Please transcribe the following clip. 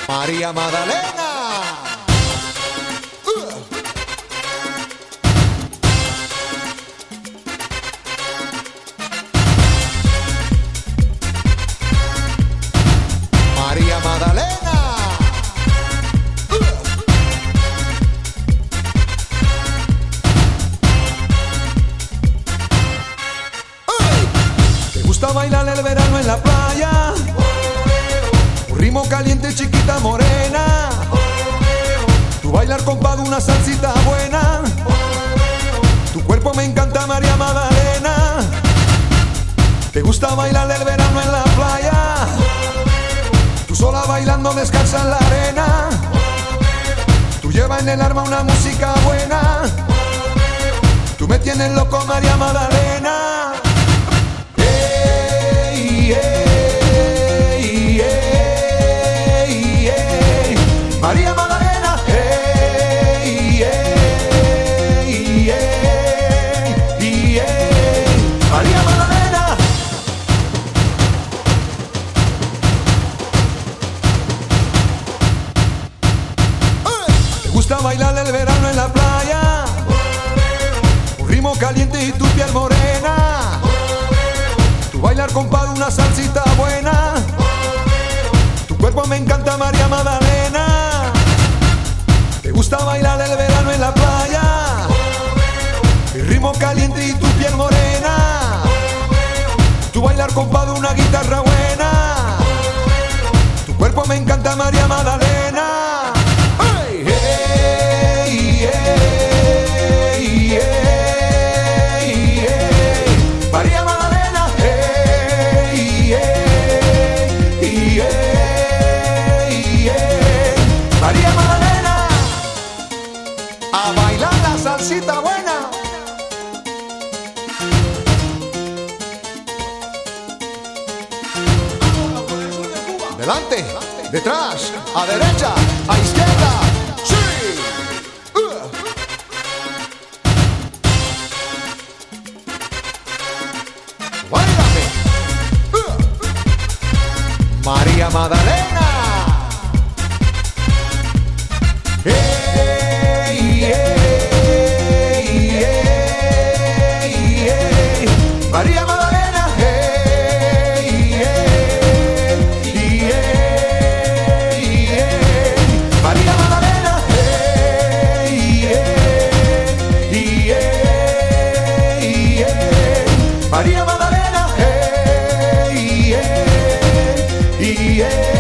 María Magdalena. María Magdalena. ¿Te gusta bailar el verano en la playa? Un ritmo caliente, chiquita morena. Tu bailar compadre una salsita buena. Tu cuerpo me encanta, María Magdalena. ¿Te gusta bailar el verano en la playa? Tú sola bailando descalza en la arena. Tú llevas en el alma una música buena. Tú me tienes loco, María Magdalena. Hey, hey, hey, hey. María Magdalena. Hey, hey, hey, hey. María Magdalena. ¿Te gusta bailar el verano en la playa? Un ritmo caliente y tu piel morena. Tu bailar compadre una salsita buena. Tu cuerpo me encanta, María Magdalena. ¿Te gusta bailar el verano en la playa? El ritmo caliente y tu piel morena. Tu bailar compadre una guitarra buena. Tu cuerpo me encanta, María Magdalena. ¡Hey! ¡Hey! ¡Hey! ¡Hey! ¡Hey! María Magdalena. ¡Hey! ¡Hey! ¡Hey! ¡Hey! María Magdalena. A bailar la salsita buena. Delante, detrás, a derecha, a izquierda. ¡Sí! ¡Báilame! María Magdalena. ¡Hey! ¡Hey! ¡Hey! ¡Hey! María Magdalena. ¡Hey! ¡Hey! María Magdalena. Hey, hey, hey, hey. María Magdalena. Hey, hey, hey.